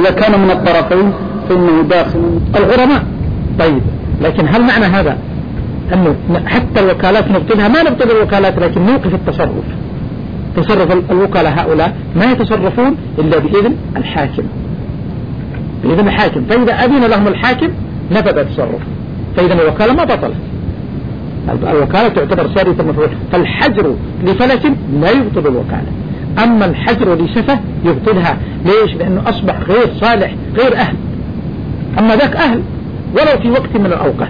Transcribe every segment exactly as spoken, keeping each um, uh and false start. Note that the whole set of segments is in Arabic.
إذا كان من الطرفين فإنه داخل الغرماء. طيب لكن هل معنى هذا أنه حتى الوكالات نبطلها؟ ما نبطل الوكالات، لكن نوقف التصرف. تصرف الوكلاء هؤلاء ما يتصرفون إلا بإذن الحاكم، بإذن الحاكم. فإذا أذن لهم الحاكم نفذ التصرف، فإذا الوكالة ما بطلت، الوكالة تعتبر سارية المفعول. فالحجر لفلس لا يبطل الوكالة، أما الحجر لسفة يبطلها. ليش؟ لأنه أصبح غير صالح، غير أهل. أما ذاك أهل ولو في وقت من الأوقات.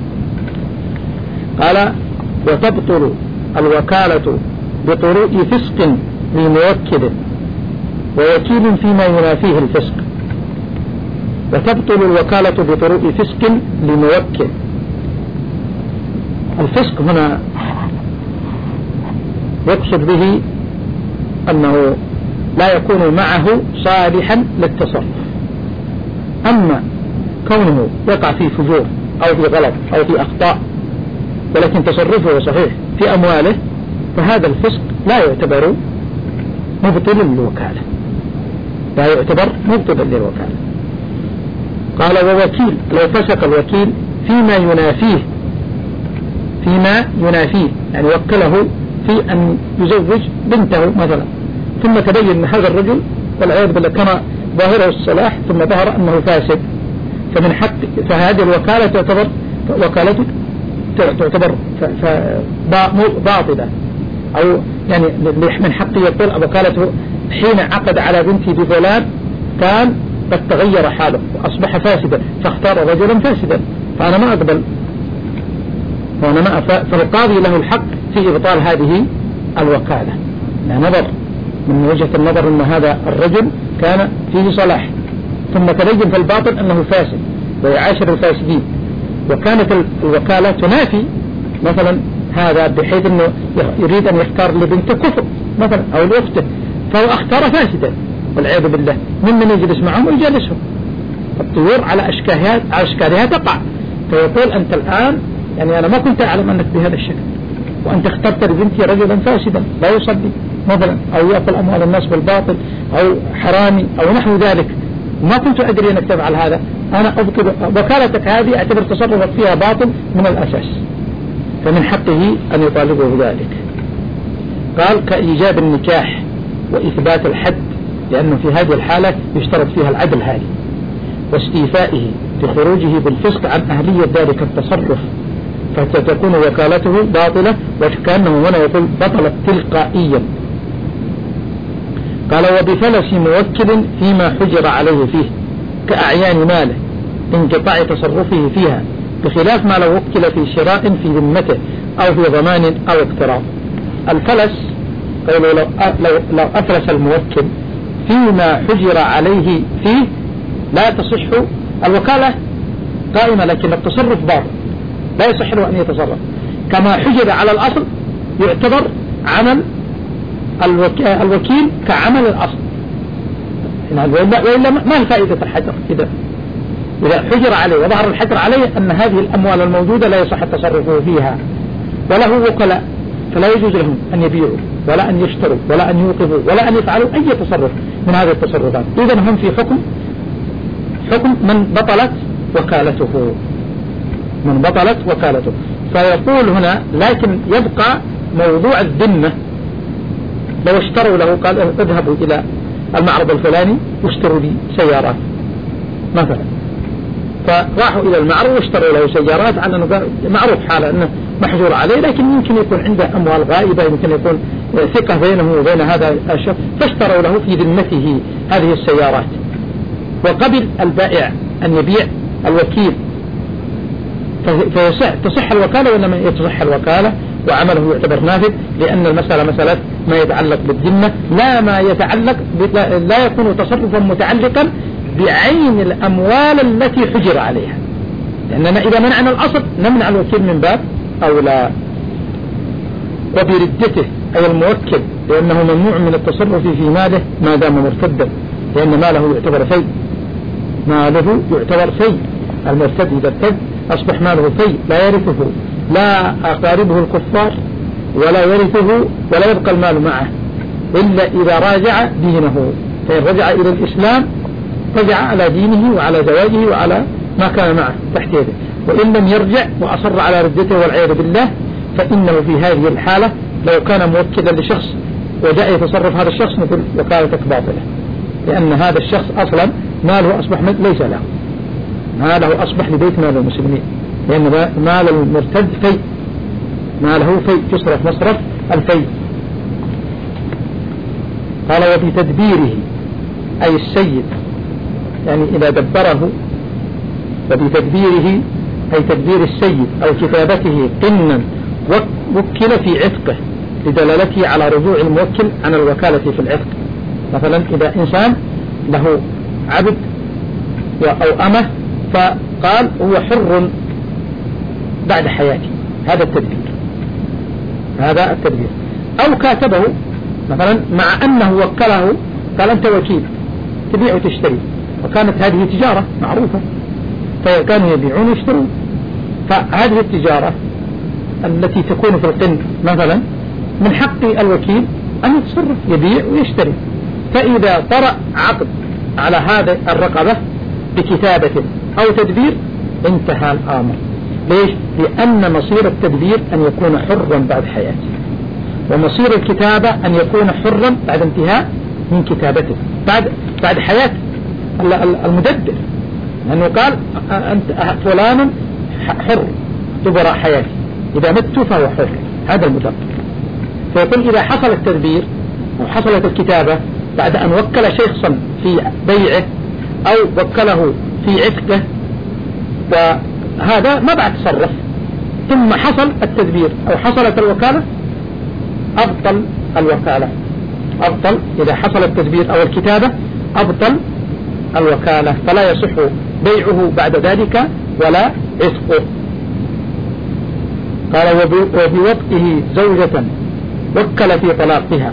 قال وتبطل الوكالة بطروء فسق لموكل ووكيل فيما ينافيه الفسق. وتبطل الوكالة بطروء فسق لموكل. الفسق هنا يقصد به أنه لا يكون معه صالحا للتصرف. أما كونه يقع في فجور أو في غلط أو في أخطاء ولكن تصرفه صحيح في أمواله، فهذا الفسق لا يعتبر مبطل للوكالة، لا يعتبر مبطل للوكالة. قال ووكيل لو فسق الوكيل فيما ينافيه، فيما ينافيه يعني وكله في أن يزوج بنته مثلا، ثم تبين أن هذا الرجل والعياذ بالله كان ظاهره الصلاح ثم ظهر أنه فاسد، فمن حق فهذه الوكالة تعتبر وكالته تعتبر باطلة، أو يعني من حقه يقول وكالته حين عقد على بنتي بفلان كان قد تغير حاله وأصبح فاسدا فاختار رجلا فاسدا، فأنا ما أقبل، فأنا ما فالقاضي له الحق في إبطال هذه الوكالة. لا نظر من وجهة النظر أن هذا الرجل كان فيه صلاح ثم تبين في الباطن أنه فاسد ويعاشر الفاسدين، وكانت الوكالة تنافي مثلا هذا بحيث أنه يريد أن يختار لبنته كفر مثلا أو لأخته، فهو اختار فاسدا والعياذ بالله، ممن يجلس معهم ويجالسهم. الطيور على أشكالها على أشكالها تقع، فيقول أنت الآن يعني أنا ما كنت أعلم أنك بهذا الشكل، وأنت اخترت لبنتي رجلا فاسدا لا يصلي مثلا أو يأكل أموال الناس بالباطل أو حرامي أو نحو ذلك، ما كنت أدري أنك تفعل هذا، أنا أذكر وكالتك هذه أعتبر تصرفك فيها باطل من الأساس، فمن حقه أن يطالبه بذلك. قال كإيجاب النكاح وإثبات الحد، لأنه في هذه الحالة يشترط فيها العدل هذه، واستيفائه بخروجه بالفسق عن أهلية ذلك التصرف، فتكون وكالته باطلة، وكأنه هنا يقول بطلت تلقائيا. قال وبفلس موكل فيما حجر عليه فيه كأعيان ماله انقطاع تصرفه فيها، بخلاف ما لو وكل في شراء في ذمته أو في ضمان أو اقتراض. الفلس قالوا لو, لو, لو أفلس الموكل فيما حجر عليه فيه لا تصح الوكالة قائمة، لكن التصرف باطل لا يصح له أن يتصرف، كما حجر على الأصل يعتبر عمل الوكيل كعمل الأصل، وإلا ما الفائدة الحجر إذا إذا حجر عليه وظهر الحجر عليه أن هذه الأموال الموجودة لا يصح التصرف فيها، وله وكلاء فلا يجوز لهم أن يبيعوا ولا أن يشتروا ولا أن يوقفوا ولا أن يفعلوا أي تصرف من هذه التصرفات. إذن هم في حكم حكم من بطلت وكالته، من بطلت وكالته. فيقول هنا لكن يبقى موضوع الذمة، لو اشتروا له قال اذهبوا إلى المعرض الفلاني واشتروا لي سيارات مثلا، فراحوا إلى المعرض واشتروا له سيارات على أنه معروف حاله أنه محجور عليه، لكن يمكن يكون عنده أموال غائبة، يمكن يكون ثقة بينه وبين هذا الشخص، فاشتروا له في ذمته هذه السيارات، وقبل البائع أن يبيع الوكيل، فتصح الوكالة ولا ما يتصح الوكالة وعمله يعتبر نافذ، لأن المسألة مسألة ما يتعلق بالذمة لا ما يتعلق لا يكون تصرفا متعلقا بعين الأموال التي حجر عليها، لأننا إذا منعنا الأصل نمنع الوكيل من باب أولى. وبردته أي الموكل، لأنه ممنوع من التصرف في ماله ما دام مرتدا، لأن ماله يعتبر في ماله يعتبر في المرتد إذا ارتد أصبح ماله في لا يرثه لا أقاربه الكفار ولا يرثه ولا يبقى المال معه إلا إذا راجع دينه، فإن رجع إلى الإسلام رجع على دينه وعلى زواجه وعلى ما كان معه تحت يده. وإن لم يرجع وأصر على ردته والعياذ بالله فإنه في هذه الحالة لو كان موكلا لشخص وجاء يتصرف هذا الشخص نقول وكالتك باطلة، لأن هذا الشخص أصلا ماله أصبح ليس له، ماله أصبح لبيت مال المسلمين، لأن مال المرتد في ماله في يصرف مصرف الفي. قال وبتدبيره أي السيد يعني إذا دبره، وبتدبيره أي تدبير السيد أو كتابته قنا وكل في عتقه لدلالته على رجوع الموكل عن الوكالة في العتق. مثلا إذا إنسان له عبد أو أمه فقال هو حر بعد حياته، هذا التدبير، هذا التدبير. أو كاتبه مثلا مع أنه وكله قال أنت وكيل تبيع وتشتري، وكانت هذه تجارة معروفة فكانوا يبيعون ويشترون، فهذه التجارة التي تكون في القن مثلا من حق الوكيل أن يتصرف يبيع ويشتري. فإذا طرأ عقد على هذا الرقبة بكتابة أو تدبير انتهى الأمر. ليش؟ لأن مصير التدبير أن يكون حرا بعد حياته، ومصير الكتابة أن يكون حرا بعد انتهاء من كتابته، بعد بعد حياة المدبر، لأنه قال أنت فلان حر تبرأ حياتي، إذا مت فهو حر، هذا المدبر. فيقول إذا حصل التدبير أو حصلت الكتابة بعد أن وكل شخصا في بيعه أو وكله في عتقه، وهذا ما بعد تصرف، ثم حصل التدبير أو حصلت الوكالة أبطل الوكالة، أبطل إذا حصل التدبير أو الكتابة أبطل الوكالة، فلا يصح بيعه بعد ذلك ولا عتقه. قال وبوطئه زوجة وكل في طلاقها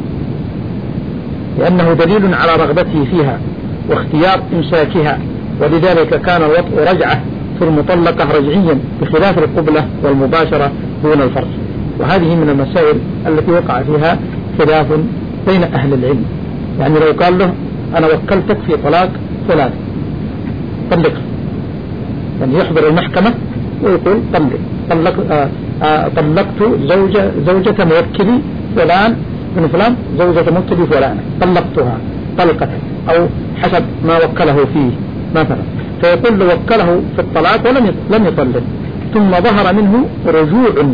لأنه دليل على رغبته فيها واختيار إمساكها، ولذلك كان الوطء رجعة في المطلقة رجعيا بخلاف القبلة والمباشرة دون الفرج. وهذه من المسائل التي وقع فيها خلاف بين أهل العلم. يعني لو قال له أنا وكلتك في طلاق فلان طلق، يعني يحضر المحكمة ويقول طلق طلق آه آه طلقت زوجة زوجة موكلي فلان من فلان زوجة موكلي فلان طلقتها طلقة أو حسب ما وكله فيه مثلا، فيقول له وكله في الطلاق ولم لم يطلق، ثم ظهر منه رجوع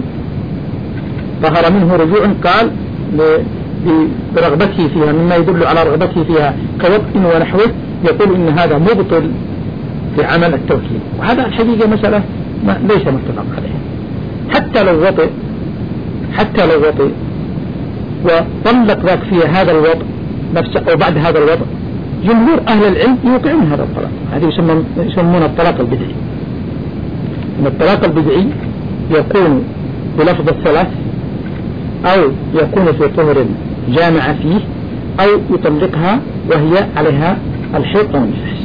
ظهر منه رجوع قال برغبته فيها مما يدل على رغبته فيها كوطء ونحوه، يقول إن هذا مبطل في عمل التوكيل. وهذا الحقيقة مسألة ما ليس متفق عليها. حتى لو وطئ حتى لو وطئ وطلق ذاك فيها هذا الوطء نفسه أو بعد هذا الوطء، جمهور أهل العلم يوقعون هذا الطلاق. هذه يسمون الطلاق البدعي. إن الطلاق البدعي يكون بلفظ الثلاث أو يكون في طهر جامع فيه أو يطلقها وهي عليها الحيض أو النفاس،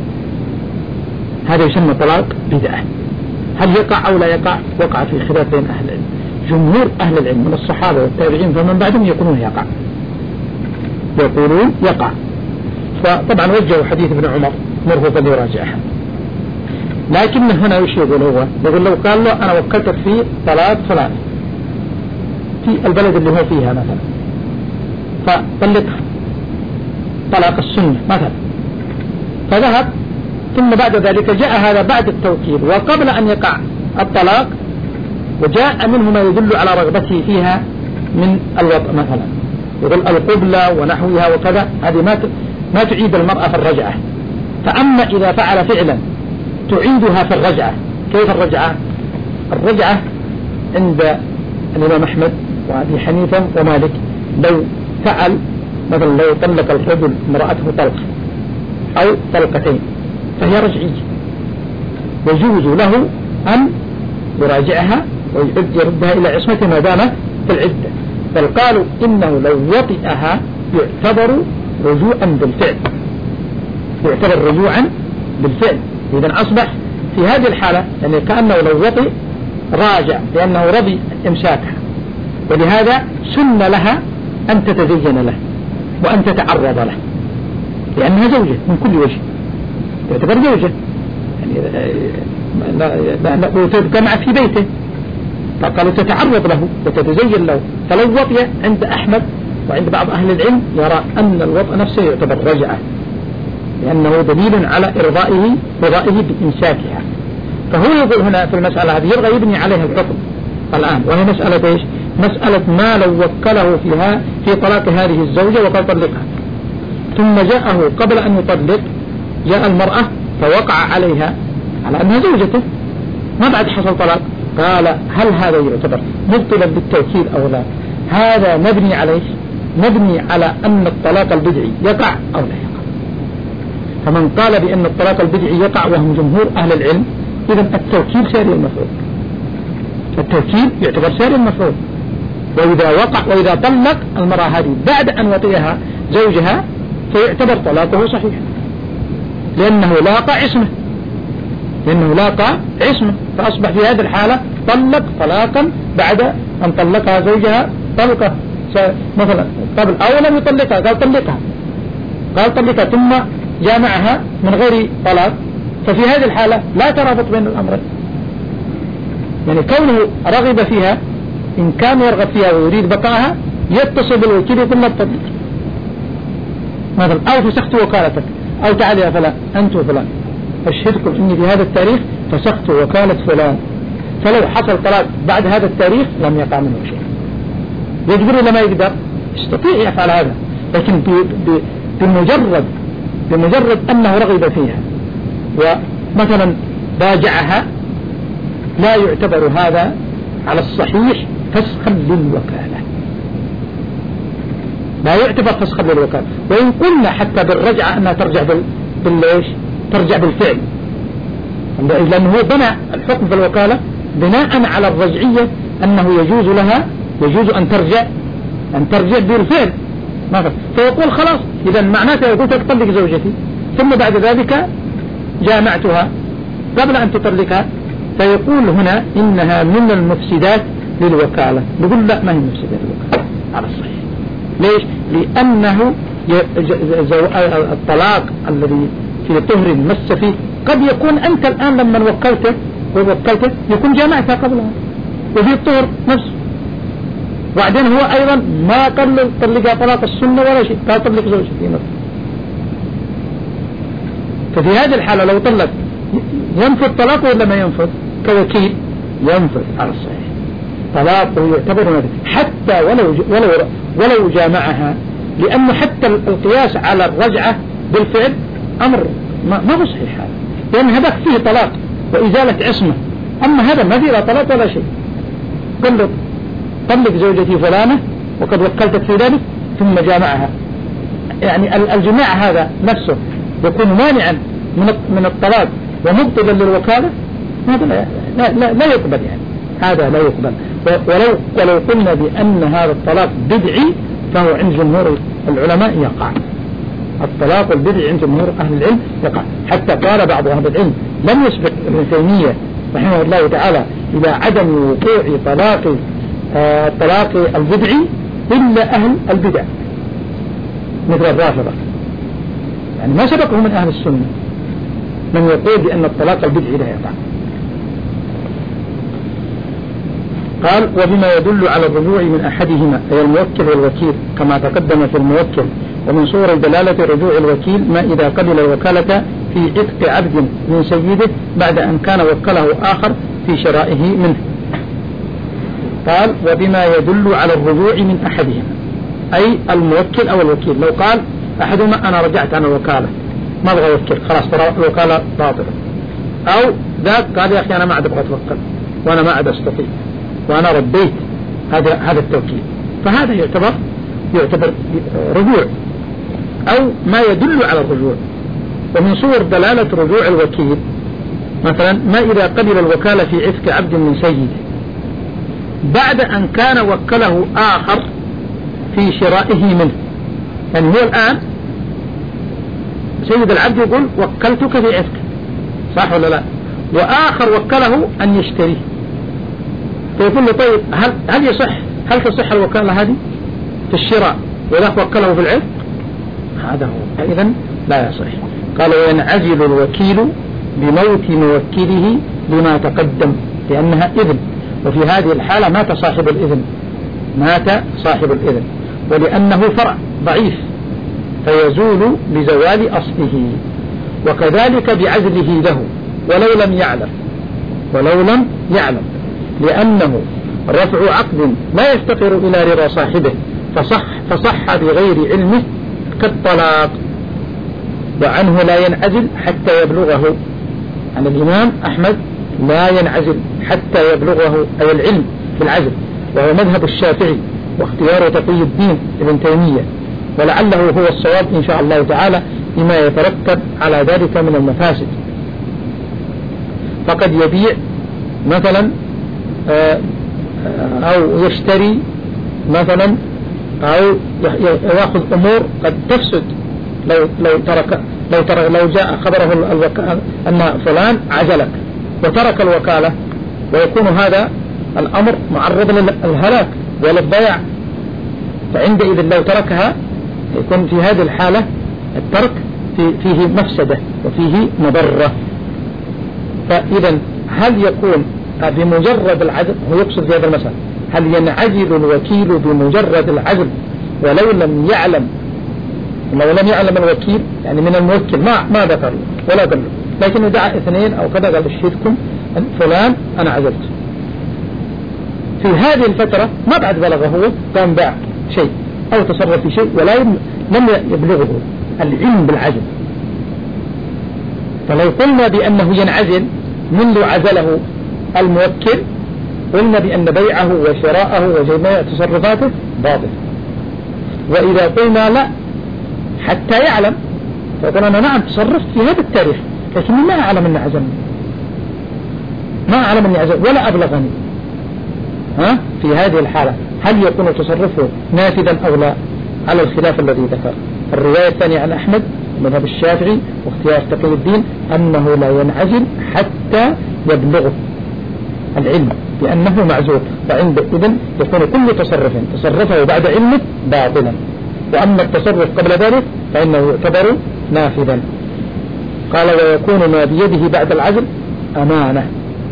هذا يسمى طلاق بدعة. هل يقع أو لا يقع؟ وقع في خلاف بين أهل العلم. جمهور أهل العلم من الصحابة والتابعين فمن بعدهم يقولون يقع يقولون يقع فطبعا وجهوا حديث ابن عمر مره فليراجعها. لكن هنا وش يقول هو؟ يقول لو قال له أنا وكلتك في طلاق فلان في البلد اللي هو فيها مثلا فطلقها طلاق السنة مثلا، فذهب ثم بعد ذلك جاء هذا بعد التوكيل وقبل أن يقع الطلاق وجاء منه ما يدل على رغبته فيها من الوطء مثلا، يقول القبلة ونحوها وكذا، هذه ما ما تعيد المرأة في الرجعة. فأما إذا فعل فعلا تعيدها في الرجعة، كيف الرجعة؟ الرجعة عند الإمام أحمد وأبي حنيفة ومالك لو فعل مثلا لو طلق الرجل امرأته طلق أو طلقتين فهي رجعية، يجوز له أن يراجعها ويردها إلى عصمته ما دامت في العدة. بل قالوا إنه لو وطئها يعتبر رجوعا بالفعل، يعتبر رجوعا بالفعل. إذن أصبح في هذه الحالة يعني كأنه لو وطئ راجع لأنه رضي إمساكها، ولهذا سن لها أن تتزين له وأن تتعرض له. لأنها زوجة من كل وجه، تعتبر زوجة يعني وتجمع في بيته، فقالوا تتعرض له وتتزين له. فلو وطئ عند أحمد وعند بعض أهل العلم يرى أن الوطء نفسه يعتبر رجعة، لأنه دليل على إرضائه رضائه بإمساكها. فهو يقول هنا في المسألة هذه يبغى يبني عليها الحكم الآن، وهي مسألة إيش؟ مسألة ما لو وكله فيها في طلاق هذه الزوجة وقد طلقها، ثم جاءه قبل أن يطلق جاء المرأة فوقع عليها على أنها زوجته ما بعد حصل طلاق، قال هل هذا يعتبر مبطلا بالتوكيد أو لا؟ هذا مبني عليه مبني على أن الطلاق البدعي يقع أو لا يقع. فمن قال بأن الطلاق البدعي يقع وهم جمهور أهل العلم، إذا التوكيد ساري المفروض، التوكيد يعتبر ساري المفروض. وإذا وقع وإذا طلق المرأة هذه بعد أن وطئها زوجها فيعتبر طلاقه صحيح، لأنه لاقى عصمة لأنه لاقى عصمة فأصبح في هذه الحالة طلق طلاقا بعد أن طلقها زوجها طلقة مثلا قبل أو لم يطلقها، قال طلقها قال طلقها ثم جامعها من غير طلاق، ففي هذه الحالة لا ترابط بين الأمرين. يعني كونه رغب فيها إن كان يرغب فيها ويريد بقاها يتصل بالوكيل يقول لا تطلق مثلا، أو فسخت وكالتك، أو تعال يا فلان أنت وفلان أشهدكم إني في هذا التاريخ فسخت وكالة فلان، فلو حصل طلاق بعد هذا التاريخ لم يقع منه شيء. يقدر ولا ما يقدر؟ يستطيع يفعل هذا، لكن بمجرد بمجرد أنه رغب فيها ومثلا باجعها لا يعتبر هذا على الصحيح فسخا للوكالة، لا يعتبر فسخا للوكالة. وإن قلنا حتى بالرجعة أنها ترجع بال... بالليش ترجع بالفعل، لأنه هو بنى الحكم في الوكالة بناء على الرجعية أنه يجوز لها يجوز أن ترجع أن ترجع بالفعل ماذا؟ فيقول خلاص إذا معناته يقول تطلق زوجتي ثم بعد ذلك جامعتها قبل أن تطلقها، فيقول هنا إنها من المفسدات للوكالة. نقول لا، ما هي مفسدة للوكالة على الصحيح. ليش؟ لأنه الطلاق الذي في طهر مس فيه قد يكون أنت الآن لما وكلته ووكلته يكون جامعتها قبلها وفي الطهر نفسه، وبعدين هو أيضا ما قال طلقها طلاق السنة ولا شيء، قال طلق زوجتي مثلا. ففي هذه الحالة لو طلق ينفذ طلاقه ولا ما ينفذ؟ كوكيل ينفذ على الصحيح، طلاقه يعتبر حتى ولو ولو ولو جامعها، لأنه حتى القياس على الرجعة بالفعل أمر ما ما هو صحيح هذا، لأن هذا فيه طلاق وإزالة عصمة، أما هذا ما فيه لا طلاق ولا شيء. قل له طلق زوجتي فلانة وقد وكلتك في ذلك ثم جامعها، يعني الجماع هذا نفسه يكون مانعا من من الطلاق ومبطلا للوكالة، هذا لا, لا, لا, لا يقبل، يعني هذا لا يقبل. ولو ولو قلنا بأن هذا الطلاق بدعي فهو عند جمهور العلماء يقع، الطلاق البدعي عند جمهور أهل العلم يقع. حتى قال بعض أهل العلم لم يسبق ابن تيمية رحمه الله تعالى إلى عدم وقوع طلاق الطلاق آه البدعي إلا أهل البدع مثل الرافضة، يعني ما سبقه من أهل السنة من يقول بأن الطلاق البدعي لا يقع. قال وبما يدل على الرجوع من أحدهما أي الموكل والوكيل كما تقدم في الموكل، ومن صور دلالة رجوع الوكيل ما إذا قبل الوكالة في عتق عبد من سيده بعد أن كان وكله آخر في شرائه منه. قال وبما يدل على الرجوع من أحدهما أي الموكل أو الوكيل. لو قال أحدهما أنا رجعت عن الوكالة ما أبغى أوكل خلاص ترى الوكالة باطلة، أو ذاك قال يا أخي أنا ما عاد أبغى أتوكل وأنا ما عاد أستطيع وأنا رديت هذا هذا التوكيل، فهذا يعتبر يعتبر رجوع أو ما يدل على الرجوع. ومن صور دلالة رجوع الوكيل مثلا ما إذا قبل الوكالة في عتق عبد من سيده بعد أن كان وكله آخر في شرائه منه، يعني هو الآن سيد العبد يقول وكلتك في عتق صح ولا لا، وآخر وكله أن يشتريه، فيقول له طيب هل هل يصح هل تصح الوكالة هذه في الشراء وذاك وكله في العتق؟ هذا هو. إذن لا يصح. قال وينعزل الوكيل بموت موكله لما تقدم لأنها إذن، وفي هذه الحالة مات صاحب الإذن، مات صاحب الإذن ولأنه فرع ضعيف فيزول بزوال أصله، وكذلك بعزله له ولو لم يعلم، ولو لم يعلم لأنه رفع عقد لا يفتقر إلى رضا صاحبه فصح, فصح بغير علمه كالطلاق، وعنه لا ينعزل حتى يبلغه. عن الإمام أحمد لا ينعزل حتى يبلغه أي العلم بالعزل، وهو مذهب الشافعي واختيار تقي الدين ابن تيمية، ولعله هو الصواب إن شاء الله تعالى بما يترتب على ذلك من المفاسد. فقد يبيع مثلا أو يشتري مثلا أو يأخذ أمور قد تفسد لو لو ترك لو ترك لو جاء خبره الوكالة أن فلان عزلك وترك الوكالة، ويكون هذا الأمر معرض للهلاك وللضياع، فعندئذ لو تركها يكون في هذه الحالة الترك فيه مفسدة وفيه مضرة. فإذا هل يكون بمجرد العزل، هو يقصد في هذا المسألة، هل ينعزل الوكيل بمجرد العزل ولو لم يعلم، لو لم يعلم الوكيل يعني من الموكل ما ما ذكر ولا دل، لكن دعا اثنين أو كذا قال اشهدكم فلان أنا عزلت، في هذه الفترة ما بعد بلغه هو قام باع شيء أو تصرف في شيء ولا لم يبلغه العلم بالعزل، فلو قلنا بأنه ينعزل منذ عزله الموكل قلنا بأن بيعه وشراءه وجميع تصرفاته باطل. وإذا قلنا لا حتى يعلم فقلنا نعم تصرفت في هذا التاريخ لكني ما أعلم أن عزلني، ما أعلم أني عزل ولا أبلغني، ها في هذه الحالة هل يكون تصرفه نافذا أو لا؟ على الخلاف الذي ذكر. الرواية الثانية عن أحمد مذهب الشافعي واختيار تقي الدين أنه لا ينعزل حتى يبلغه العلم بأنه معزول، فعندئذ يكون كل تصرف تصرفه بعد علمه باطلا، وأما التصرف قبل ذلك فإنه يعتبر نافذا. قال ويكون ما بيده بعد العزل أمانة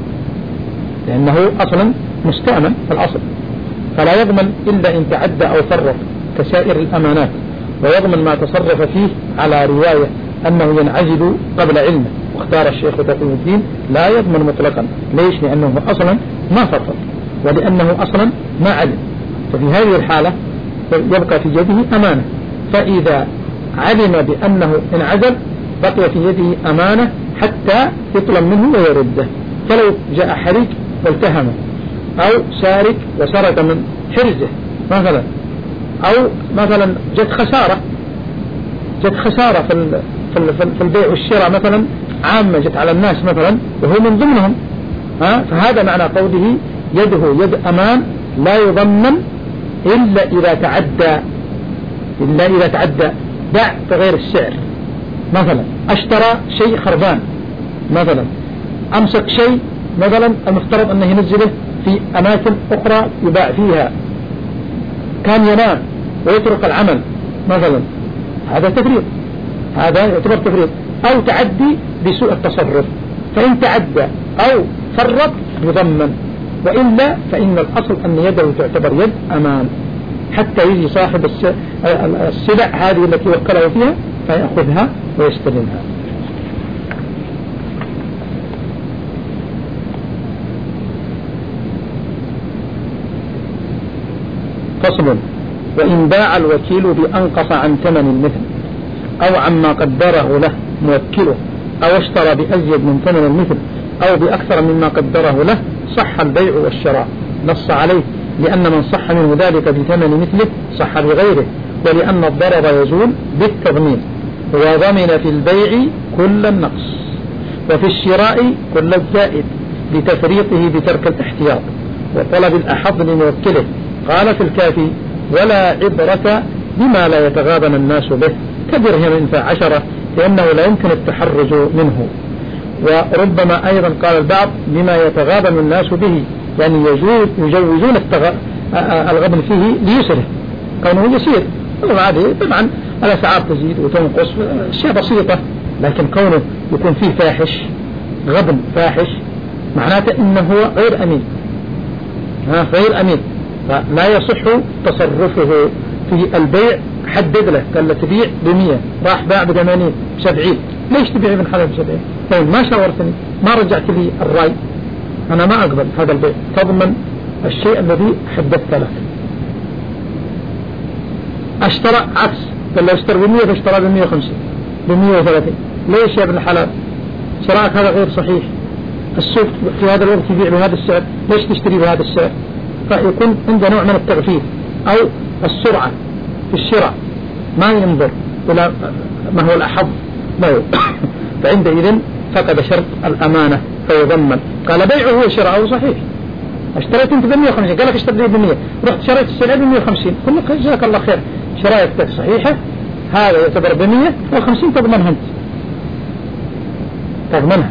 لأنه أصلا مستأمن في الأصل، فلا يضمن إلا إن تعدى أو فرط كسائر الأمانات، ويضمن ما تصرف فيه على رواية أنه ينعزل قبل علمه، واختار الشيخ تقي الدين لا يضمن مطلقا. ليش؟ لأنه أصلا ما فرط ولأنه أصلا ما علم، ففي هذه الحالة يبقى في يده أمانة، فإذا علم بأنه انعزل بقي في يده أمانة حتى يطلب منه ويرده. فلو جاء حريق والتهمه أو سارق وسرق من حرزه مثلا، أو مثلا جت خسارة جت خسارة في في البيع والشراء مثلا عامة جت على الناس مثلا وهو من ضمنهم، ها فهذا معنى قوله يده يد أمان لا يضمن إلا إذا تعدى إلا إذا تعدى باع بغير السعر، مثلا اشترى شيء خربان مثلا، أمسك شيء مثلا المفترض أنه ينزله في أماكن أخرى يباع فيها، كان ينام ويترك العمل مثلا، هذا تفريط، هذا يعتبر تفريط أو تعدي بسوء التصرف، فإن تعدى أو فرط يضمن، وإلا فإن الأصل أن يده تعتبر يد أمان حتى يجي صاحب السلع هذه التي وكله فيها فيأخذها ويستلمها. فصل. وإن باع الوكيل بأنقص عن ثمن المثل أو عما قدره له موكله أو اشترى بأزيد من ثمن المثل أو بأكثر مما قدره له صح البيع والشراء، نص عليه لأن من صح منه ذلك بثمن مثله صح بغيره، ولأن الضرر يزول بالتضمين، وضمن في البيع كل النقص وفي الشراء كل الزائد لتفريطه بترك الاحتياط وطلب الأحظ لموكله. قال في الكافي ولا عبرة بما لا يتغابن الناس به كدرهم فعشرة لأنه لا يمكن التحرز منه. وربما أيضا قال البعض بما يتغابن الناس به، يعني يجوزون الغبن فيه ليسره كونه يسير هذه طبعا الأسعار تزيد وتنقص أشياء بسيطة، لكن كونه يكون فيه فاحش غبن فاحش معناته إنه هو غير أمين، ها غير أمين، فلا يصح تصرفه في البيع. حدد له قال له تبيع بمية، راح باع بثمانين بسبعين، ليش تبيع ابن حلال بسبعين؟ طيب ما شاورتني، ما رجعت لي الرأي، أنا ما أقبل هذا البيع، تضمن الشيء الذي حددت لك. اشترى عكس، قال له اشترى بمية فاشترى بمية وخمسين بمية وثلاثين، ليش يا ابن الحلال؟ شراءك هذا غير صحيح، السوق في هذا الوقت يبيع بهذا السعر، ليش تشتري بهذا السعر؟ فيكون عنده نوع من التغفيل أو السرعة في الشراء، ما ينظر إلى ما هو الأحظ له فعندئذ فقد شرط الأمانة فيضمن. قال بيعه وشراءه صحيح، اشتريت انت ب مية وخمسين، قال لك اشتريت ب مية، رحت شريت السلعة ب مية وخمسين، قل لك جزاك الله خير شرايتك صحيحة، هذا يعتبر ب مية وخمسين تضمنها انت، تضمنها.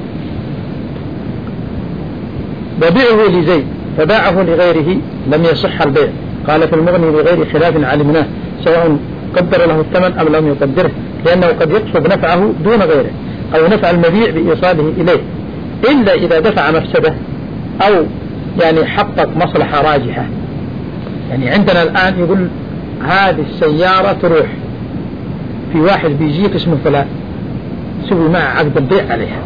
وبيعه لزيد فباعه لغيره لم يصح البيع. قال في المغني لغير خلاف علمناه سواء قدر له الثمن أم لم يقدره، لأنه قد يقصد نفعه دون غيره أو نفع المبيع بإيصاله إليه، إلا إذا دفع مفسده أو يعني حقق مصلحة راجحة. يعني عندنا الآن يقول هذه السيارة تروح في واحد بيجيك اسمه فلان سوي مع عقد البيع عليها،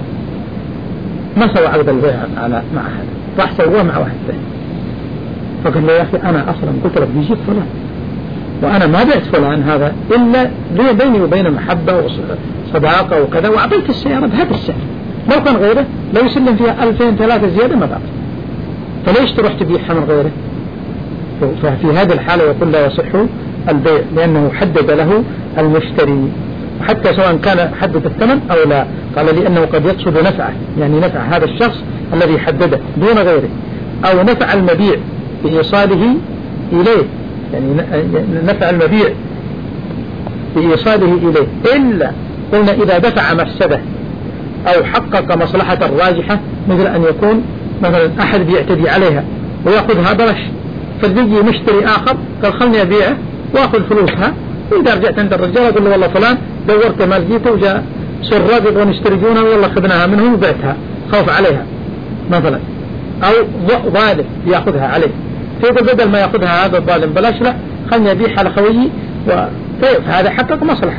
ما سوى عقد البيع على مع هذا، راح سواه مع واحد ثاني، فقال له يا أخي أنا أصلا قلت لك بيجيك فلان وأنا ما بعت فلان هذا إلا بيني وبين محبة وصداقة وكذا، وأعطيت السيارة بهذا السعر، لو كان غيره لو يسلم فيها ألفين ثلاثة زيادة ما بعت، فليش تروح تبيعها من غيره؟ ففي هذه الحالة يقول لا يصح البيع، لأنه حدد له المشتري، وحتى سواء كان حدد الثمن أو لا. قال لأنه قد يقصد نفعه، يعني نفع هذا الشخص الذي حدده دون غيره، أو نفع المبيع بإيصاله إليه، يعني نفع المبيع بإيصاله إليه، إلا قلنا إذا دفع مفسده أو حقق مصلحة راجحة، مثل أن يكون مثلا أحد بيعتدي عليها ويأخذها برش، فبيجي مشتري آخر قال خلني أبيعه وأخذ فلوسها، وإذا رجعت عند الرجال أقول له والله فلان دورت ما لقيته وجاء سراق يبغون يشترجونها والله أخذناها منهم وبعتها خوف عليها مثلا، أو ظالم يأخذها عليه، فيقول بدل ما يأخذها هذا الظالم بلاش لا خلني أبيعها لخويي، وهذا حقق مصلحة.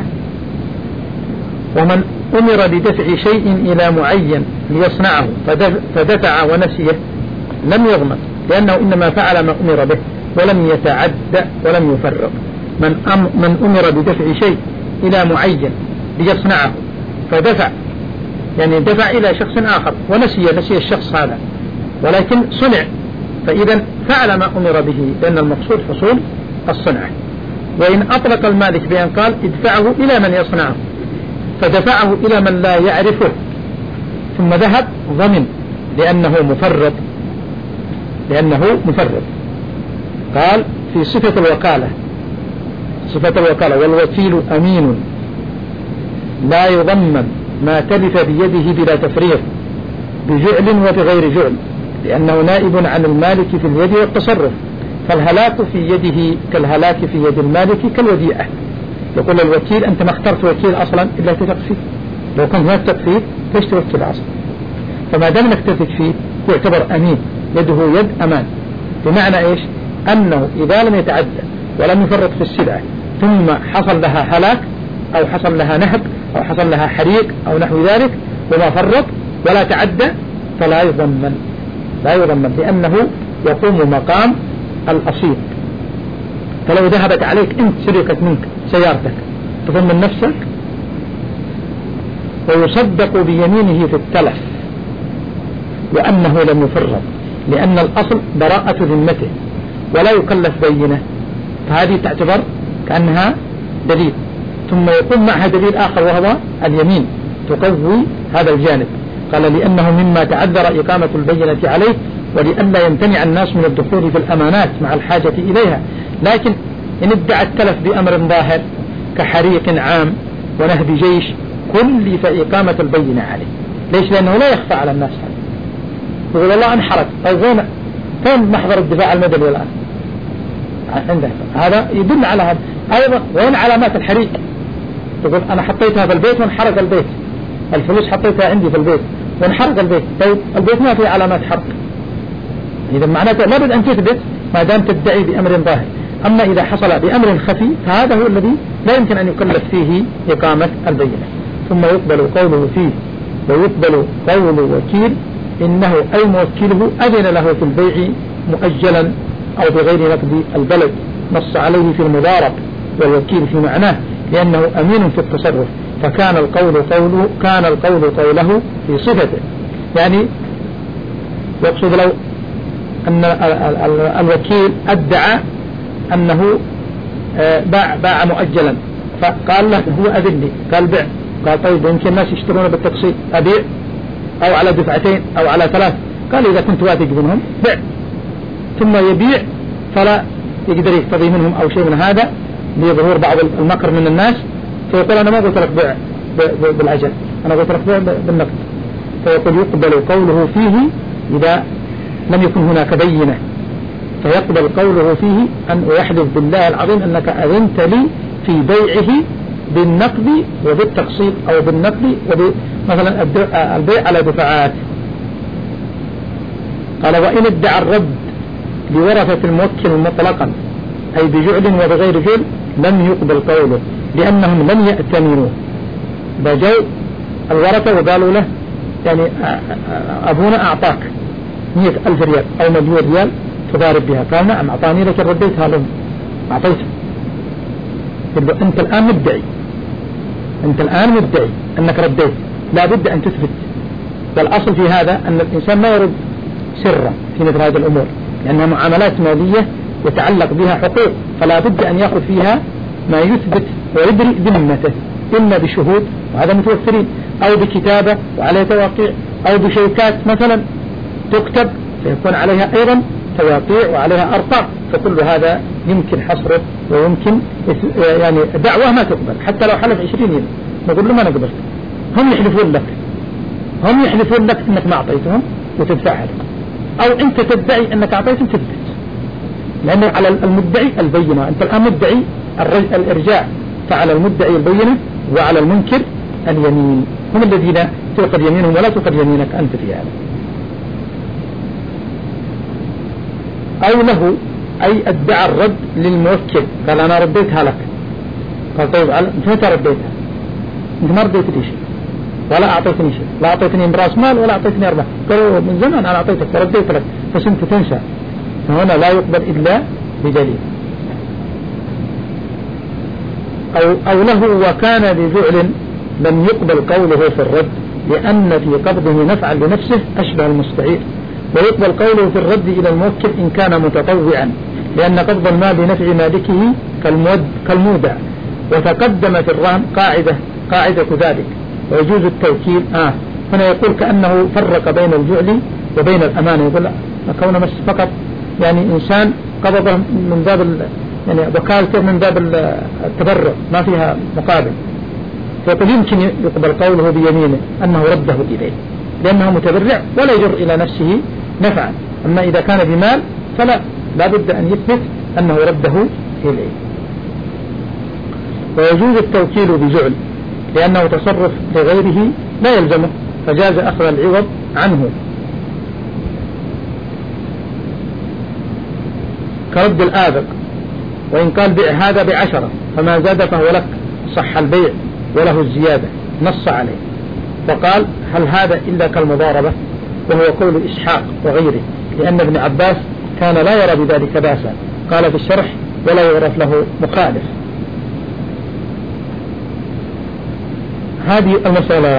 ومن أمر بدفع شيء إلى معين ليصنعه فدفع ونسيه لم يضمن، لأنه إنما فعل ما أمر به ولم يتعد ولم يفرق. من, أم من أمر بدفع شيء إلى معين ليصنعه فدفع، يعني دفع إلى شخص آخر ونسي نسي الشخص هذا، ولكن صنع، فإذا فعل ما أمر به، لأن المقصود حصول الصنعة. وإن أطلق المالك بأن قال ادفعه إلى من يصنعه فدفعه إلى من لا يعرفه ثم ذهب ضمن، لأنه مفرط لأنه مفرط قال في صفة الوكالة، صفة الوكالة والوكيل أمين لا يضمن ما تلف بيده بلا تفريط بجعل وبغير جعل، لأنه نائب عن المالك في اليد والتصرف، فالهلاك في يده كالهلاك في يد المالك كالوديعة. يقول الوكيل أنت ما اخترت وكيل أصلا إلا تثق فيه، لو كنت ما تثق فيه ليش توكل أصلا؟ فما دام انك تثق فيه يعتبر أمين، يده يد أمان، بمعنى إيش؟ أنه إذا لم يتعدى ولم يفرط في السلعة ثم حصل لها هلاك أو حصل لها نهب أو حصل لها حريق أو نحو ذلك وما فرط ولا تعدى فلا يضمن، لا يضمن، لأنه يقوم مقام الأصيل. فلو ذهبت عليك أنت سرقت منك سيارتك تضمن نفسك، ويصدق بيمينه في التلف وأنه لم يفرط، لأن الأصل براءة ذمته ولا يكلف بينه، فهذه تعتبر كأنها دليل، ثم يقوم معها دليل آخر وهو اليمين تقوي هذا الجانب. قال لأنه مما تعذر إقامة البينة عليه، ولئلا يمتنع الناس من الدخول في الأمانات مع الحاجة إليها. لكن إن ادعى التلف بأمر ظاهر كحريق عام ونهب جيش كلف إقامة البينة عليه. ليش؟ لأنه لا يخفى على الناس هذا. يقول الله انحرق، طيب وين فين محضر الدفاع المدني الآن؟ عنده هذا يدل على هذا، أيضا وين علامات الحريق؟ تقول أنا حطيتها في البيت وانحرق البيت، الفلوس حطيتها عندي في البيت وانحرق البيت، طيب البيت ما فيه علامات حرق، إذا معناته لابد أن تثبت ما دام تدعي بأمر ظاهر. أما إذا حصل بأمر خفي فهذا هو الذي لا يمكن أن يكلف فيه إقامة البينة. ثم يقبل قوله فيه ويقبل قول وكيل إنه أي موكله أذن له في البيع مؤجلا أو بغير نقد البلد، نص عليه في المضارب والوكيل في معناه لأنه أمين في التصرف، فكان القول قوله كان القول قوله في صفته. يعني يقصد لو أن الوكيل أدعى أنه باع باع مؤجلا فقال له هو أذن لي، قال بيع، قال طيب يمكن الناس يشترون بالتقسيط، أبيع أو على دفعتين أو على ثلاث، قال إذا كنت واثق منهم بيع، ثم يبيع فلا يقدر يقتضي منهم أو شيء من هذا لظهور بعض المكر من الناس، فيقول أنا ما قلت لك بيع بالعجل، أنا قلت لك بيع بالنقد، فيقول يقبل قوله فيه إذا لم يكن هناك بينة، فيقبل قوله فيه أن يحلف بالله العظيم أنك أذنت لي في بيعه بالنقد وبالتقسيط أو بالنقد ومثلا البيع على دفعات. قال وإن ادعى الرد لورثة الموكل مطلقا أي بجعل وبغير جعل لم يقبل قوله لأنهم لم يأتمنوا، بجوا الورثة وقالوا له يعني أبونا أعطاك مئة ألف ريال أو مليون ريال تضارب بها، قال نعم أعطاني لكن رديتها لهم، أعطيته. أنت الآن مدعي أنت الآن مدعي أنك رديت، لا بد أن تثبت. والأصل في هذا أن الإنسان ما يرد سرا في مثل هذه الأمور لأنها معاملات مالية يتعلق بها حقوق، فلا بد أن يأخذ فيها ما يثبت ويبرئ ذمته، إما بشهود وهذا متوفرين أو بكتابة وعليه تواقيع أو بشيكات مثلا تكتب فيكون عليها أيضا تواقيع وعليها أرقام، فكل هذا يمكن حصره ويمكن يعني دعوة ما تقبل حتى لو حلف عشرين يوم نقول له ما نقبل. هم يحلفون لك هم يحلفون لك أنك ما أعطيتهم وتدفعها لك، أو أنت تدعي أنك أعطيتهم تثبت، لأنه على المدعي البينة. أنت الآن مدعي الإرجاع، فعلى المدعي البينة وعلى المنكر اليمين، هم الذين تؤخذ يمينهم ولا تؤخذ يمينك أنت في هذا. أو له أي ادعى الرد للموكل، قال أنا رديتها لك، قال طيب أنت متى رديتها؟ أنت ما رديت لي شيء ولا أعطيتني شيء، لا أعطيتني برأس مال ولا أعطيتني أرباح، قالوا من زمان أنا أعطيتك ورديت لك فسنت تنسى، فهنا لا يقبل إلا بدليل. أو, أو له وكان بجعل لم يقبل قوله في الرد لأن في قبضه نفعا لنفسه أشبه المستعير، ويقبل قوله في الرد إلى الموكل إن كان متطوعا لأن قبض المال بنفع مالكه كالمودع، وتقدم في الرهن قاعدة قاعدة ذلك، ويجوز التوكيل. آه هنا يقول كأنه فرق بين الجعل وبين الأمانة، يقول لا كونه بس فقط يعني إنسان قبضه من باب يعني وكالته من باب التبرع ما فيها مقابل، فيقول يمكن يقبل قوله بيمينه أنه رده إليه لأنه متبرع ولا يجر إلى نفسه نفعا، أما إذا كان بمال فلا لا بد أن يثبت أنه رده إليه. ويجوز التوكيل بجعل لأنه تصرف لغيره لا يلزمه فجاز أخذ العوض عنه، كرد الآذق، وإن قال بيع هذا بعشرة فما زاد فهو لك صح البيع وله الزيادة، نص عليه وقال هل هذا إلا كالمضاربة، وهو قول إسحاق وغيره لأن ابن عباس كان لا يرى بذلك باسا، قال في الشرح ولا يعرف له مخالف. هذه المسألة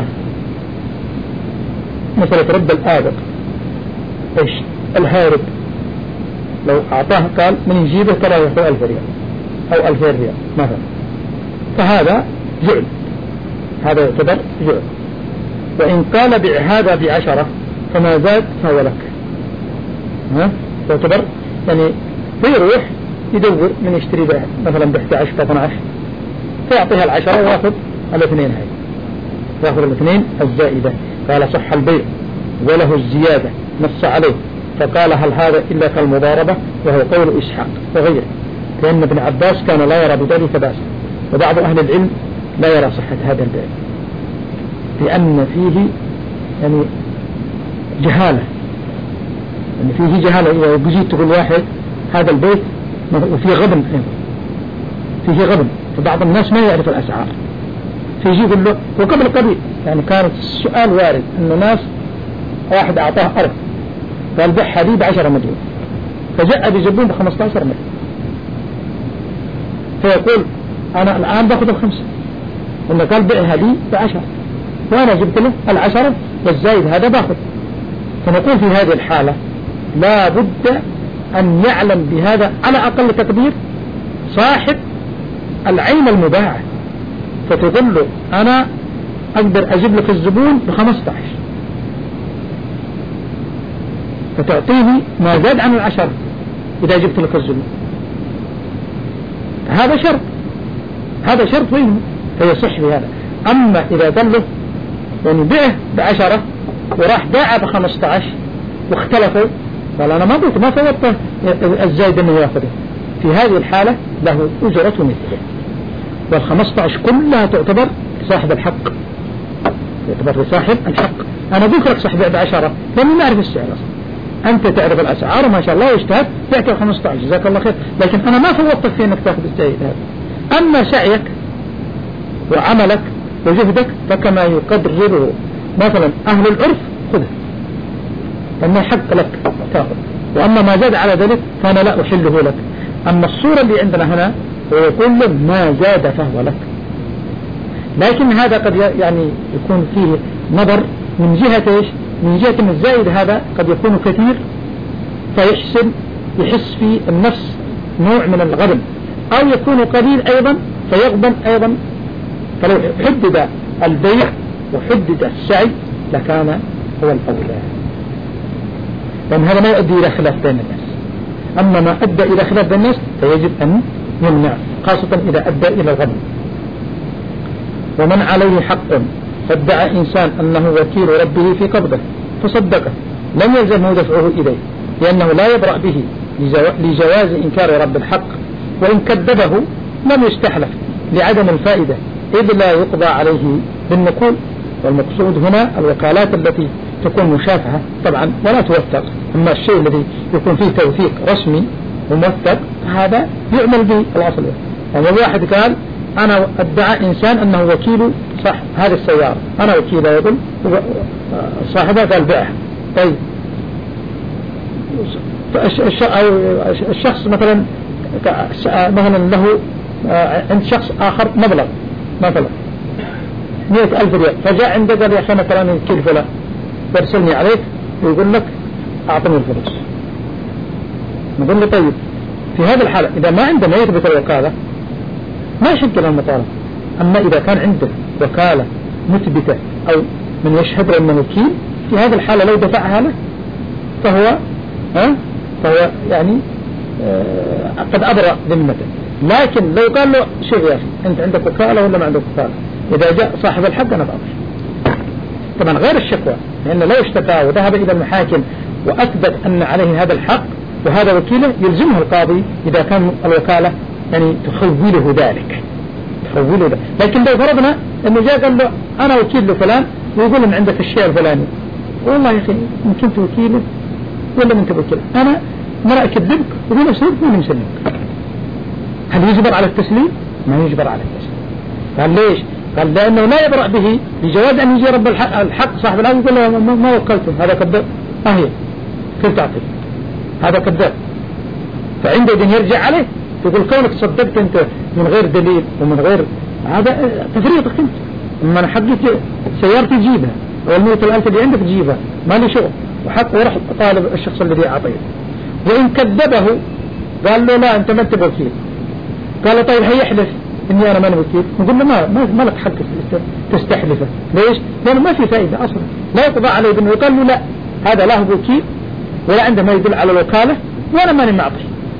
مسألة رد الآذق، إيش الهارب لو أعطاه قال من يجيبه ترى يحو ألف ريال أو ألفين ريال مثلا، فهذا جعل، هذا يعتبر جعل. وإن قال بيع هذا بعشرة فما زاد فهو لك، ها يعتبر يعني فيروح يدور من يشتري به مثلا بإحدى عشر اثنا عشر فيعطيها العشرة ويأخذ الاثنين، هاي يأخذ الاثنين الزائدة، قال صح البيع وله الزيادة نص عليه، فقال هل هذا إلا كالمضاربة، وهو قول إسحاق وغيره لأن ابن عباس كان لا يرى بذلك بأسا، وبعض أهل العلم لا يرى صحة هذا البيع، لأن فيه يعني جهالة، يعني فيه جهالة. إذا بجيت تقول واحد هذا البيت وفيه غبن، فيه غبن، فبعض الناس ما يعرف الأسعار، فيجي يقول له. وقبل قليل يعني كانت السؤال وارد أنه ناس واحد أعطاه أرض قال بيعها لي بعشرة مليون، فجاء بزبون بخمسة عشر مليون، فيقول أنا الآن باخذ الخمسة، إنه قال بيعها لي بعشرة وأنا جبت له العشرة والزايد هذا باخذ. فنقول في هذه الحالة لا بد أن يعلم بهذا على أقل تقدير صاحب العين المباعة، فتقول له أنا أقدر أجيب لك الزبون بخمسة عشر، فتعطيني ما زاد عن العشر إذا جبت لك الزبون. هذا شرط، هذا شرط بينه فيصح بهذا. أما إذا قال له يعني بيعه بعشرة وراح باعه بخمسة عشر واختلفوا، قال أنا ما قلت ما فوضت الزايد أنه يأخذه، في هذه الحالة له أجرة مثله، والخمسة عشر كلها تعتبر صاحب الحق، تعتبر صاحب الحق. أنا أقول لك صاحب بعشرة لأني ما أعرف السعر أصلا، أنت تعرف الأسعار ما شاء الله واجتهد بعت خمسة عشر جزاك الله خير، لكن أنا ما فوضتك في أنك تأخذ الزايد هذا. أما سعيك وعملك وجهدك فكما يقدره مثلا أهل العرف خذه، فما حق لك تأخذ، وأما ما زاد على ذلك فأنا لا أحله لك. أما الصورة اللي عندنا هنا هو يقول له ما زاد فهو لك، لكن هذا قد يعني يكون فيه نظر من جهة إيش؟ من جهة من الزائد هذا قد يكون كثير فيحسن يحس في النفس نوع من الغبن، أو يكون قليل أيضا فيغبن أيضا. فلو حدد البيع وحدد السعي لكان هو الأولى، لأن هذا ما يؤدي إلى خلاف بين الناس. أما ما أدى إلى خلاف بين الناس فيجب أن يمنع، خاصة إذا أدى إلى الغبن. ومن عليه حق فادعى إنسان أنه وكيل ربه في قبضه فصدقه لم يلزمه دفعه إليه، لأنه لا يبرأ به لجواز إنكار رب الحق، وإن كذبه لم يستحلف لعدم الفائدة إذ لا يقضى عليه بالنقول. والمقصود هنا الوكالات التي تكون مشافهة طبعا ولا توثق، أما الشيء الذي يكون فيه توثيق رسمي وموثق هذا يعمل به الأصل. يعني واحد قال أنا أدعى إنسان أنه وكيل صح هذه السيارة، أنا وكيل، يقول صاحبها قال بيعها. طيب الشخص مثلا مثلا له عند شخص آخر مبلغ مثلا مئة ألف ريال، فجاء عنده قال يا أخي أنا تراني وكيل فلان يرسلني عليك ويقول لك أعطني الفلوس. نقول له طيب في هذه الحالة إذا ما عنده ما يثبت الوكالة ما يشكل المطالب. أما إذا كان عنده وكالة مثبتة أو من يشهد أنه وكيل، في هذه الحالة لو دفعها له فهو ها فهو يعني آه قد أبرأ ذمته. لكن لو قال له شوف يا أخي أنت عندك وكالة ولا ما عندك وكالة، إذا جاء صاحب الحق أنا بأمر. طبعا غير الشكوى، لأنه لو اشتكى وذهب إلى المحاكم وأثبت أن عليه هذا الحق وهذا وكيله يلزمه القاضي إذا كان الوكالة يعني تخوله ذلك تخوله ذلك. لكن لو فرضنا أنه جاء قال له أنا وكيل لفلان ويقول إن عندك الشيء الفلاني، والله يا أخي إن كنت وكيله ولا من توكيل أنا مرة أكذبك ويقول أسلمك وأنا مسلمك، هل يجبر على التسليم؟ ما يجبر على التسليم. قال ليش؟ قال لأنه لا يبرأ به لجواز أن يجي رب الحق, الحق صاحب الحق يقول له ما وكلته هذا كذاب، ما هي كيف تعطي هذا كذاب، فعندئذ يرجع عليه يقول كونك صدقت أنت من غير دليل ومن غير هذا تفريطك أنت، أما أنا حقيت سيارتي جيبها والمئة الألف اللي عندك جيبها ما لي شغل، وحق ورح طالب الشخص الذي أعطيه. وإن كذبه قال له لا أنت ما أنت وكيل، قال طيب هي يحلف إني أنا ما أنا وكيل، نقول له ما ما لك حق تستحلفه. ليش؟ لأنه ما في فائدة أصلا، لا يقضى عليه بأنه يقال له لا هذا لا هو وكيل ولا عنده ما يدل على الوكالة وأنا ماني معطي.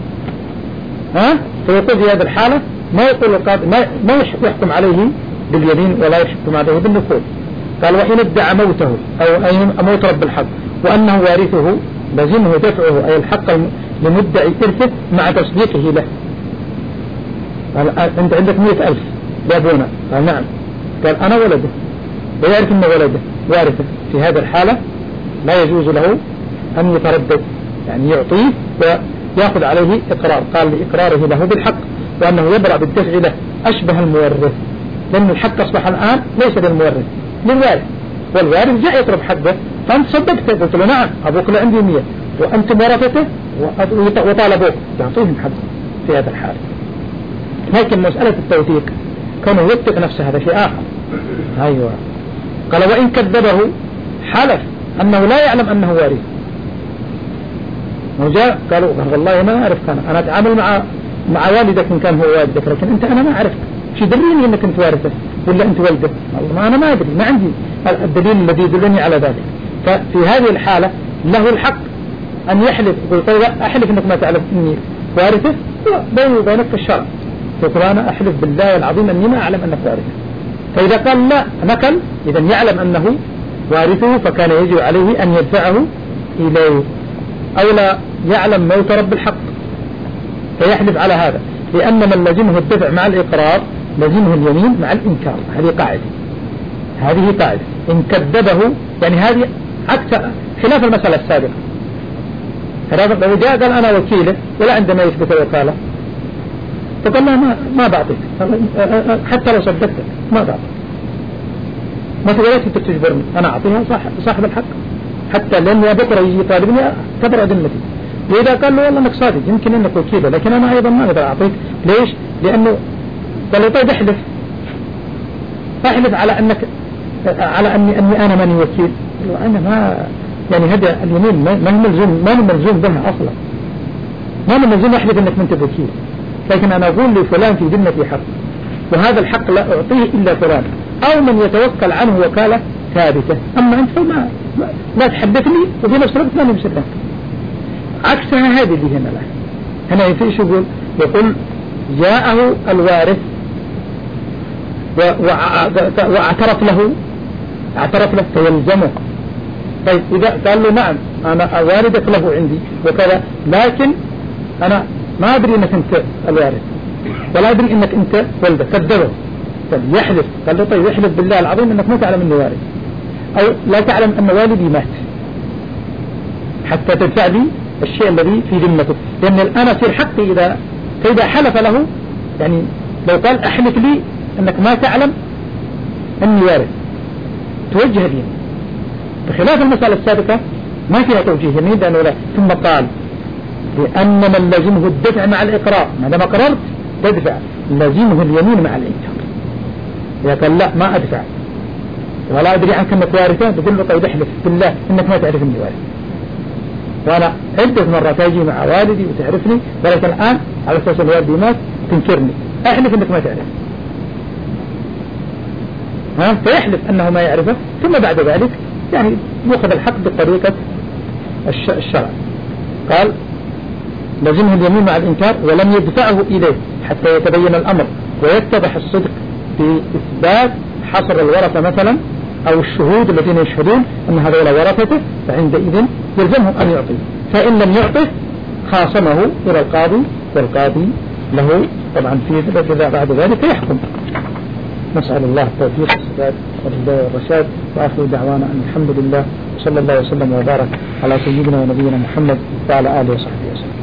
ها؟ فيقول في هذه الحالة ما يقول القاضي ما ما يحكم عليه باليمين ولا يحكم عليه بالنقول. قال وإن ادعى موته أو أي موت رب الحق وأنه وارثه لزمه دفعه أي الحق لمدعي إرثه مع تصديقه له. قال أنت عندك مئة ألف يابونا. قال نعم. قال أنا ولده، ويعرف أنه ولده وارثه. في هذا الحالة لا يجوز له أن يتردد، يعني يعطيه ويأخذ عليه إقرار. قال لإقراره له بالحق وأنه يبرأ بالدفع له أشبه المورث، لأن الحق أصبح الآن ليس للمورث، للوارث، والوارث جاء يطلب حقه فأنت صدقته قلت له نعم أبوك له عندي مية وأنتم ورثته وطالبوك تعطيهم حقه في هذا الحال. لكن مسألة التوثيق كونه يوثق نفسه هذا شيء آخر. أيوة. قال وإن كذبه حلف أنه لا يعلم أنه وارث. وجاء قالوا والله ما أعرف، أنا أنا أتعامل مع مع والدك إن كان هو والدك، لكن أنت أنا ما أعرفك، شو يدلني أنك أنت وارثه ولا أنت ولده؟ والله ما أنا ما أدري، ما عندي الدليل الذي يدلني على ذلك. ففي هذه الحالة له الحق أن يحلف، يقول طيب أحلف أنك ما تعلم أني وارثه، بيني وبينك في الشرع يقول أنا أحلف بالله العظيم أني ما أعلم أنك وارثه. فإذا قال لا نكل، إذا يعلم أنه وارثه فكان يجب عليه أن يدفعه إليه، أو لا يعلم موت رب الحق فيحلف على هذا، لأن من لزمه الدفع مع الإقرار لزمه اليمين مع الإنكار. هذه قاعدة، هذه قاعدة. إن كذبه يعني هذه عكس خلاف المسألة السابقة. لو جاء قال أنا وكيله ولا عندما يثبت الوكالة فقال لا ما, ما بعطيك حتى لو صدقتك ما بعطيك، ما تقولت أنت تجبرني، أنا أعطيها صاحب, صاحب الحق حتى لأني بكرة يجي طالبني تبرأ ذمتي. وإذا قال له والله أنك صادق يمكن أنك وكيله لكن أنا أيضا ما أقدر أعطيك. ليش؟ لأنه قال له طيب احلف، احلف على أنك على أني أني أنا ماني وكيل. أنا ما يعني هذا اليمين ما هو ملزوم ما هو ملزوم بها أصلا، ما هو ملزوم أحلف أنك من وكيل، لكن أنا أقول لفلان في ذمتي حق وهذا الحق لا أعطيه إلا فلان، أو من يتوكل عنه وكالة ثابتة. أما أنت فما لا تحدثني وفي نفس الوقت ما نمسك لك. عكسها هذه اللي هنا لا هنا يفيش يقول يقول جاءه الوارث واعترف له اعترف له فيلزمه. طيب إذا قال له نعم أنا والدك له عندي وكذا لكن أنا ما أدري أنك أنت الوارث ولا أدري أنك أنت ولدك، كذبه. طيب يحلف، قال له طيب يحلف بالله العظيم أنك ما تعلم أنه وارث أو لا تعلم أن والدي مات حتى تدفع لي الشيء الذي في ذمته، لأن الآن يصير حقي إذا فإذا حلف له يعني لو قال أحلف لي أنك ما تعلم أني وارث توجه اليمين، بخلاف المسألة السابقة ما فيها توجيه يمين لأنه لا. ثم قال لأن من لزمه الدفع مع الإقرار، ما دام قررت تدفع لزمه اليمين مع الإنكار. إذا قال لا ما أدفع ولا أدري عنك أنك وارثة تقول له طيب احلف بالله إنك ما تعرف أني وارث، وأنا عدة مرات أجي مع والدي وتعرفني ولكن الآن على أساس والدي مات تنكرني، أحلف أنك ما تعرف. ها فيحلف أنه ما يعرفه ثم بعد ذلك يعني يأخذ الحق بطريقة الشرع. قال لزمه اليمين مع الإنكار ولم يدفعه إليه حتى يتبين الأمر ويتضح الصدق في إثبات حصر الورثة مثلا أو الشهود الذين يشهدون أن هذول ورثته، فعندئذ يلزمهم أن يعطي، فإن لم يعطه خاصمه إلى القاضي والقاضي له طبعا في بعد ذلك يحكم. نسأل الله التوفيق والسداد والرشاد، وآخر دعوانا أن الحمد لله وصلى الله وسلم وبارك على سيدنا ونبينا محمد وعلى آله وصحبه وسلم.